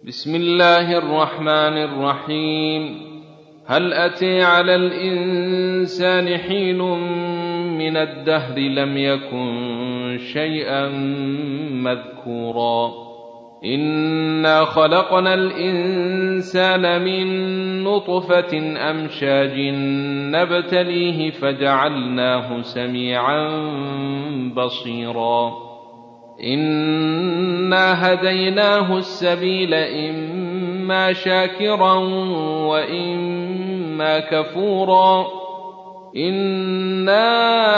بسم الله الرحمن الرحيم. هل أتى على الإنسان حين من الدهر لم يكن شيئا مذكورا إنا خلقنا الإنسان من نطفة أمشاج نبتليه فجعلناه سميعا بصيرا إنا هديناه السبيل إما شاكرا وإما كفورا إنا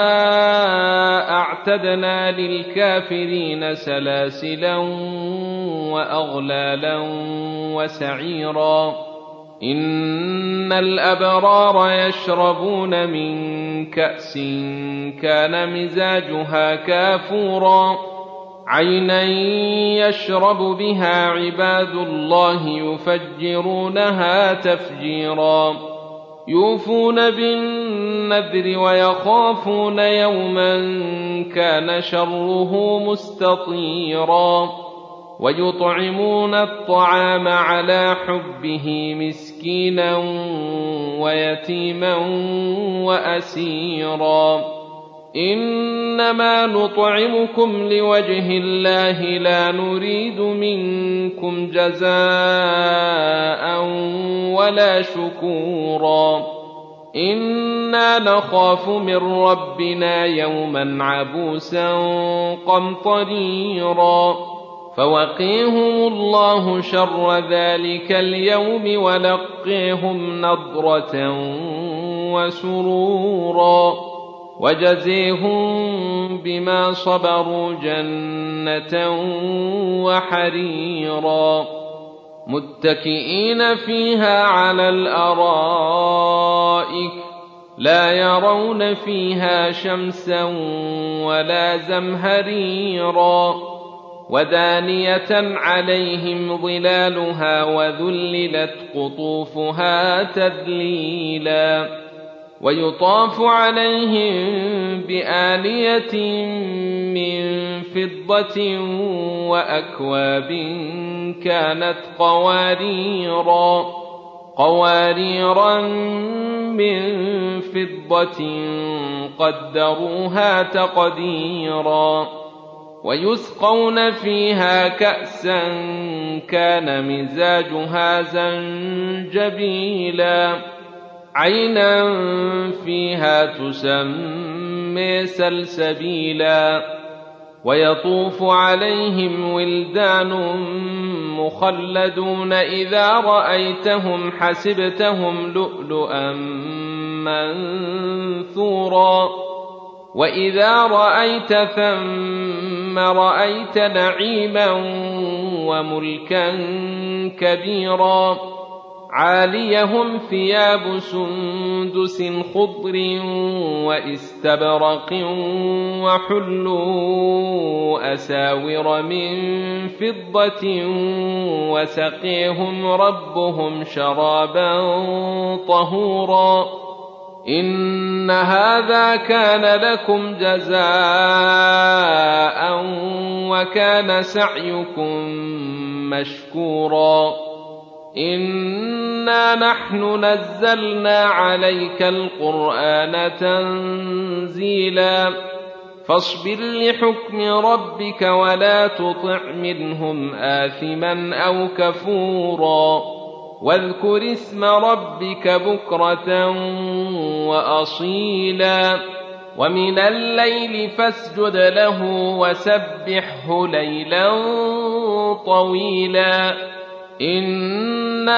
أعتدنا للكافرين سلاسلا وأغلالا وسعيرا إن الأبرار يشربون من كأس كان مزاجها كافورا عينا يشرب بها عباد الله يفجرونها تفجيرا يوفون بالنذر ويخافون يوما كان شره مستطيرا ويطعمون الطعام على حبه مسكينا ويتيما وأسيرا إنما نطعمكم لوجه الله لا نريد منكم جزاء ولا شكورا إنا نخاف من ربنا يوما عبوسا قمطريرا فوقيهم الله شر ذلك اليوم ولقيهم نضرة وسرورا وجزيهم بما صبروا جنة وحريرا متكئين فيها على الأرائك لا يرون فيها شمسا ولا زمهريرا ودانية عليهم ظلالها وذللت قطوفها تذليلا ويطاف عليهم بآنية من فضة وأكواب كانت قواريرا من فضة قدروها تقديرا ويسقون فيها كأسا كان مزاجها زنجبيلا عينا فيها تسمى سلسبيلا ويطوف عليهم ولدان مخلدون إذا رأيتهم حسبتهم لؤلؤا منثورا وإذا رأيت ثم رأيت نعيما وملكا كبيرا عاليهم ثياب سندس خضر واستبرق وحلوا أساور من فضة وسقيهم ربهم شرابا طهورا إن هذا كان لكم جزاء وكان سعيكم مشكورا إنا نحن نزلنا عليك القرآن تنزيلا فاصبر لحكم ربك ولا تطع منهم آثما أو كفورا واذكر اسم ربك بكرة وأصيلا ومن الليل فاسجد له وسبحه ليلا طويلا إن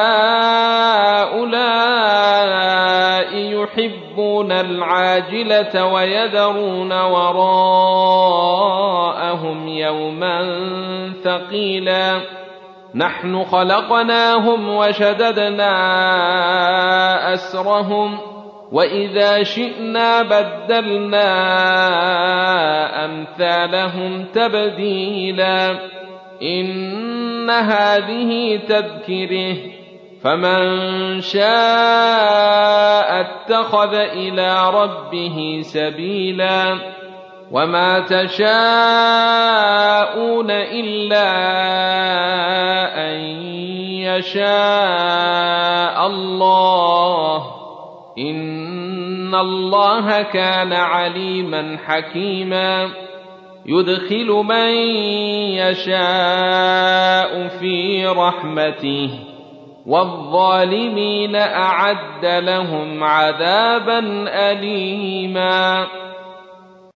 هؤلاء يحبون العاجلة ويذرون وراءهم يوما ثقيلا نحن خلقناهم وشددنا أسرهم وإذا شئنا بدلنا أمثالهم تبديلا إن هذه تذكره فمن شاء اتخذ إلى ربه سبيلا وما تشاءون إلا أن يشاء الله إن الله كان عليما حكيما يدخل من يشاء في رحمته والظالمين أعد لهم عذابا أليما